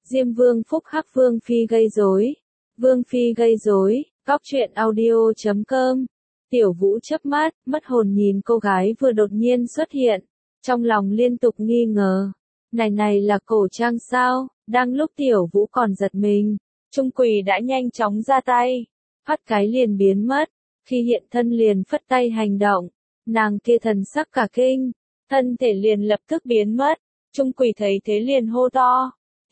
Diêm Vương phúc hắc Vương Phi gây rối. Vương Phi gây rối, góc truyện audio.com. Tiểu Vũ chớp mắt, mất hồn nhìn cô gái vừa đột nhiên xuất hiện. Trong lòng liên tục nghi ngờ. Này là cổ trang sao? Đang lúc Tiểu Vũ còn giật mình, Trung Quỳ đã nhanh chóng ra tay. Phát cái liền biến mất. Khi hiện thân liền phất tay hành động. Nàng kia thần sắc cả kinh. Thân thể liền lập tức biến mất. Trung Quỳ thấy thế liền hô to.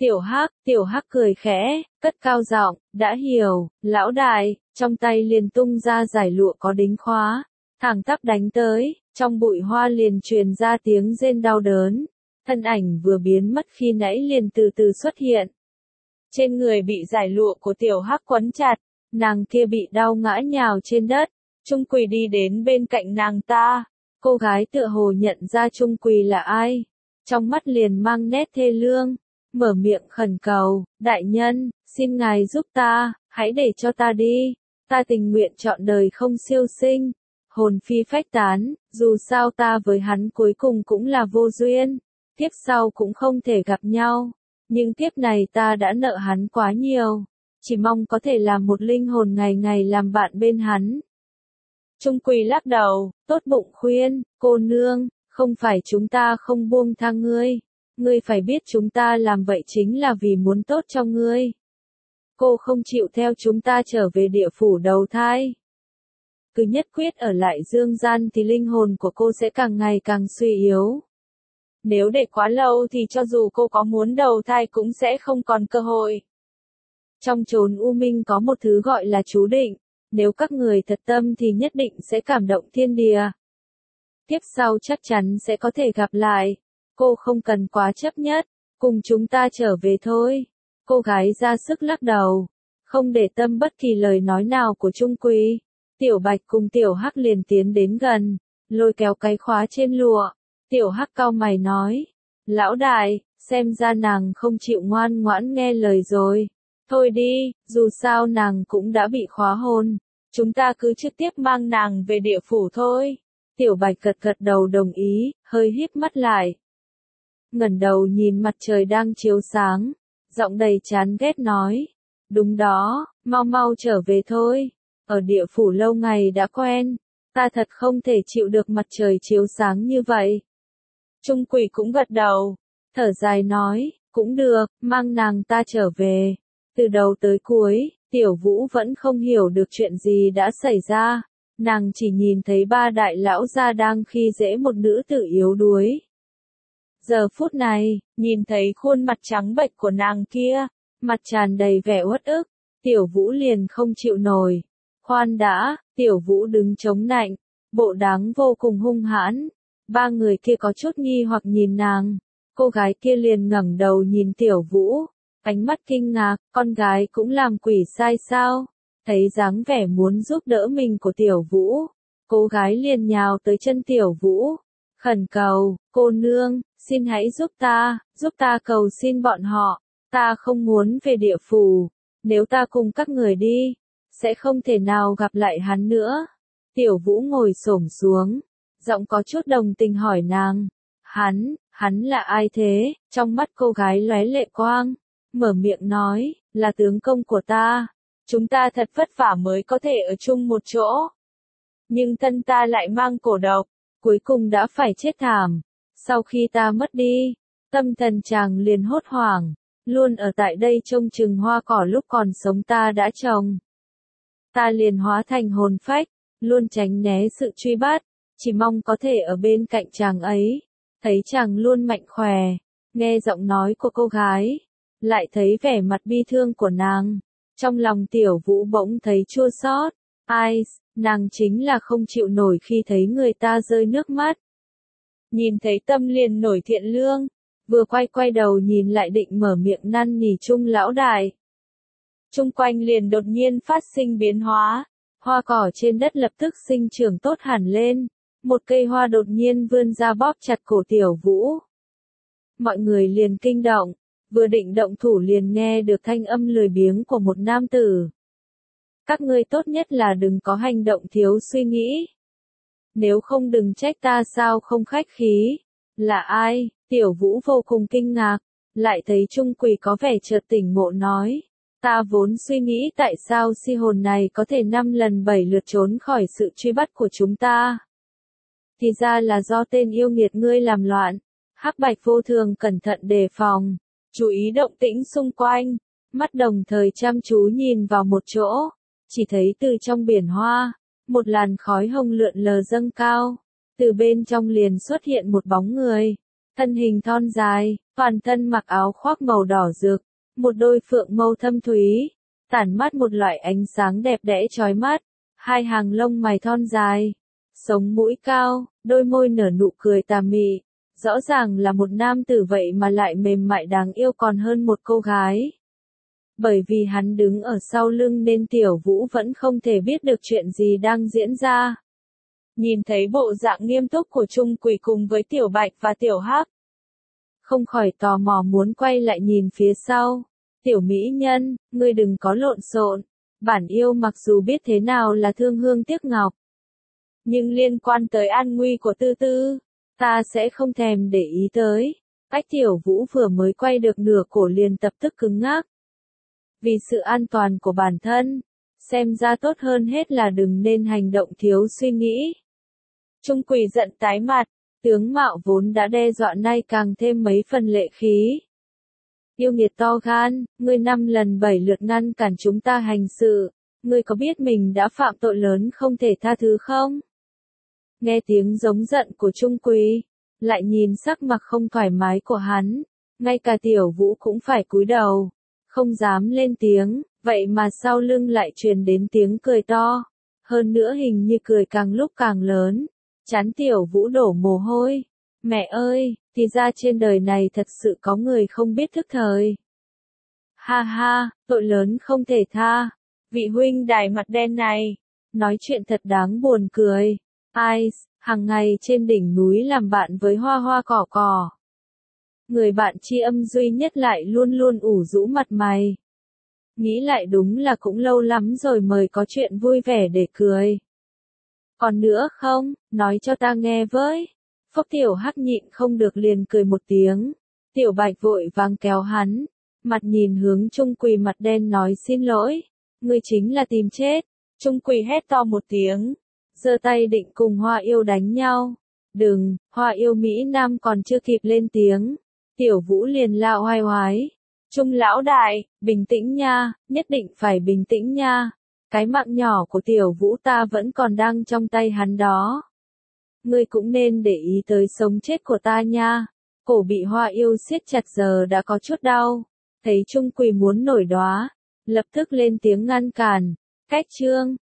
Tiểu Hắc cười khẽ, cất cao giọng, đã hiểu, lão đại, trong tay liền tung ra giải lụa có đính khóa, thẳng tắp đánh tới, trong bụi hoa liền truyền ra tiếng rên đau đớn, thân ảnh vừa biến mất khi nãy liền từ từ xuất hiện. Trên người bị giải lụa của Tiểu Hắc quấn chặt, nàng kia bị đau ngã nhào trên đất, Trung Quỳ đi đến bên cạnh nàng ta, cô gái tựa hồ nhận ra Trung Quỳ là ai, trong mắt liền mang nét thê lương. Mở miệng khẩn cầu, đại nhân, xin ngài giúp ta, hãy để cho ta đi, ta tình nguyện chọn đời không siêu sinh, hồn phi phách tán, dù sao ta với hắn cuối cùng cũng là vô duyên, kiếp sau cũng không thể gặp nhau, nhưng kiếp này ta đã nợ hắn quá nhiều, chỉ mong có thể làm một linh hồn ngày ngày làm bạn bên hắn. Trung Quỳ lắc đầu, tốt bụng khuyên, cô nương, không phải chúng ta không buông tha ngươi. Ngươi phải biết chúng ta làm vậy chính là vì muốn tốt cho ngươi. Cô không chịu theo chúng ta trở về địa phủ đầu thai. Cứ nhất quyết ở lại dương gian thì linh hồn của cô sẽ càng ngày càng suy yếu. Nếu để quá lâu thì cho dù cô có muốn đầu thai cũng sẽ không còn cơ hội. Trong chốn u minh có một thứ gọi là chú định. Nếu các người thật tâm thì nhất định sẽ cảm động thiên địa. Tiếp sau chắc chắn sẽ có thể gặp lại. Cô không cần quá chấp nhất, cùng chúng ta trở về thôi. Cô gái ra sức lắc đầu, không để tâm bất kỳ lời nói nào của Trung Quỳ. Tiểu Bạch cùng Tiểu Hắc liền tiến đến gần, lôi kéo cái khóa trên lụa. Tiểu Hắc cau mày nói, lão đại, xem ra nàng không chịu ngoan ngoãn nghe lời rồi. Thôi đi, dù sao nàng cũng đã bị khóa hồn, chúng ta cứ trực tiếp mang nàng về địa phủ thôi. Tiểu Bạch gật đầu đồng ý, hơi híp mắt lại. Ngẩng đầu nhìn mặt trời đang chiếu sáng, giọng đầy chán ghét nói, đúng đó, mau trở về thôi, ở địa phủ lâu ngày đã quen, ta thật không thể chịu được mặt trời chiếu sáng như vậy. Trung Quỳ cũng gật đầu, thở dài nói, cũng được, mang nàng ta trở về. Từ đầu tới cuối, Tiểu Vũ vẫn không hiểu được chuyện gì đã xảy ra, nàng chỉ nhìn thấy ba đại lão gia đang khi dễ một nữ tử yếu đuối. Giờ phút này, nhìn thấy khuôn mặt trắng bệch của nàng kia, mặt tràn đầy vẻ uất ức, Tiểu Vũ liền không chịu nổi. Khoan đã, Tiểu Vũ đứng chống nạnh, bộ dáng vô cùng hung hãn. Ba người kia có chút nghi hoặc nhìn nàng, cô gái kia liền ngẩng đầu nhìn Tiểu Vũ, ánh mắt kinh ngạc, con gái cũng làm quỷ sai sao? Thấy dáng vẻ muốn giúp đỡ mình của Tiểu Vũ, cô gái liền nhào tới chân Tiểu Vũ, khẩn cầu, cô nương, xin hãy giúp ta cầu xin bọn họ, ta không muốn về địa phủ, nếu ta cùng các người đi, sẽ không thể nào gặp lại hắn nữa. Tiểu Vũ ngồi xổm xuống, giọng có chút đồng tình hỏi nàng, hắn là ai thế? Trong mắt cô gái lóe lệ quang, mở miệng nói, là tướng công của ta, chúng ta thật vất vả mới có thể ở chung một chỗ. Nhưng thân ta lại mang cổ độc, cuối cùng đã phải chết thảm. Sau khi ta mất đi, tâm thần chàng liền hốt hoảng, luôn ở tại đây trông chừng hoa cỏ lúc còn sống ta đã trồng. Ta liền hóa thành hồn phách, luôn tránh né sự truy bắt, chỉ mong có thể ở bên cạnh chàng ấy, thấy chàng luôn mạnh khỏe. Nghe giọng nói của cô gái, lại thấy vẻ mặt bi thương của nàng, trong lòng Tiểu Vũ bỗng thấy chua xót. Ai, nàng chính là không chịu nổi khi thấy người ta rơi nước mắt. Nhìn thấy tâm liền nổi thiện lương, vừa quay đầu nhìn lại định mở miệng năn nỉ Trung lão đại. Chung quanh liền đột nhiên phát sinh biến hóa, hoa cỏ trên đất lập tức sinh trưởng tốt hẳn lên, một cây hoa đột nhiên vươn ra bóp chặt cổ Tiểu Vũ. Mọi người liền kinh động, vừa định động thủ liền nghe được thanh âm lười biếng của một nam tử. Các ngươi tốt nhất là đừng có hành động thiếu suy nghĩ. Nếu không đừng trách ta sao không khách khí. Là ai? Tiểu Vũ vô cùng kinh ngạc. lại thấy Trung Quỳ có vẻ chợt tỉnh ngộ nói. Ta vốn suy nghĩ tại sao si hồn này có thể 5 lần 7 lượt trốn khỏi sự truy bắt của chúng ta. Thì ra là do tên yêu nghiệt ngươi làm loạn. Hắc Bạch vô thường cẩn thận đề phòng, chú ý động tĩnh xung quanh, mắt đồng thời chăm chú nhìn vào một chỗ, chỉ thấy từ trong biển hoa, một làn khói hồng lượn lờ dâng cao, từ bên trong liền xuất hiện một bóng người, thân hình thon dài, toàn thân mặc áo khoác màu đỏ rực, một đôi phượng mâu thâm thúy, tản mát một loại ánh sáng đẹp đẽ chói mắt, hai hàng lông mày thon dài, sống mũi cao, đôi môi nở nụ cười tà mị. Rõ ràng là một nam tử vậy mà lại mềm mại đáng yêu còn hơn một cô gái. Bởi vì hắn đứng ở sau lưng nên Tiểu Vũ vẫn không thể biết được chuyện gì đang diễn ra. Nhìn thấy bộ dạng nghiêm túc của Trung Quỳ cùng với Tiểu Bạch và Tiểu Hắc, không khỏi tò mò muốn quay lại nhìn phía sau. Tiểu mỹ nhân, ngươi đừng có lộn xộn. Bản yêu mặc dù biết thế nào là thương hương tiếc ngọc, nhưng liên quan tới an nguy của Tư Tư, ta sẽ không thèm để ý tới. Cách Tiểu Vũ vừa mới quay được nửa cổ liền lập tức cứng ngắc. Vì sự an toàn của bản thân, xem ra tốt hơn hết là đừng nên hành động thiếu suy nghĩ. Trung Quỳ giận tái mặt, tướng mạo vốn đã đe dọa nay càng thêm mấy phần lệ khí. Yêu nghiệt to gan, ngươi 5 lần 7 lượt ngăn cản chúng ta hành sự, ngươi có biết mình đã phạm tội lớn không thể tha thứ không? Nghe tiếng giống giận của Trung Quỳ, lại nhìn sắc mặt không thoải mái của hắn, ngay cả Tiểu Vũ cũng phải cúi đầu, không dám lên tiếng, vậy mà sau lưng lại truyền đến tiếng cười to, hơn nữa hình như cười càng lúc càng lớn, trán Tiểu Vũ đổ mồ hôi. Mẹ ơi, thì ra trên đời này thật sự có người không biết thức thời. Ha ha, tội lớn không thể tha, vị huynh đài mặt đen này, nói chuyện thật đáng buồn cười. Ai, hàng ngày trên đỉnh núi làm bạn với hoa hoa cỏ cỏ. Người bạn tri âm duy nhất lại luôn luôn ủ rũ mặt mày. Nghĩ lại đúng là cũng lâu lắm rồi mới có chuyện vui vẻ để cười. Còn nữa không, nói cho ta nghe với. Phốc Tiểu Hắc nhịn không được liền cười một tiếng. Tiểu Bạch vội vàng kéo hắn, mặt nhìn hướng Trung Quỳ mặt đen nói xin lỗi. Ngươi chính là tìm chết. Trung Quỳ hét to một tiếng, giơ tay định cùng Hoa Yêu đánh nhau. Đừng, Hoa Yêu Mỹ Nam còn chưa kịp lên tiếng. Tiểu Vũ liền la oai oái. Trung lão đại, bình tĩnh nha, nhất định phải bình tĩnh nha. Cái mạng nhỏ của Tiểu Vũ ta vẫn còn đang trong tay hắn đó. Ngươi cũng nên để ý tới sống chết của ta nha. Cổ bị Hoa Yêu siết chặt giờ đã có chút đau. Thấy Trung Quỳ muốn nổi đoá, lập tức lên tiếng ngăn cản. Cách chương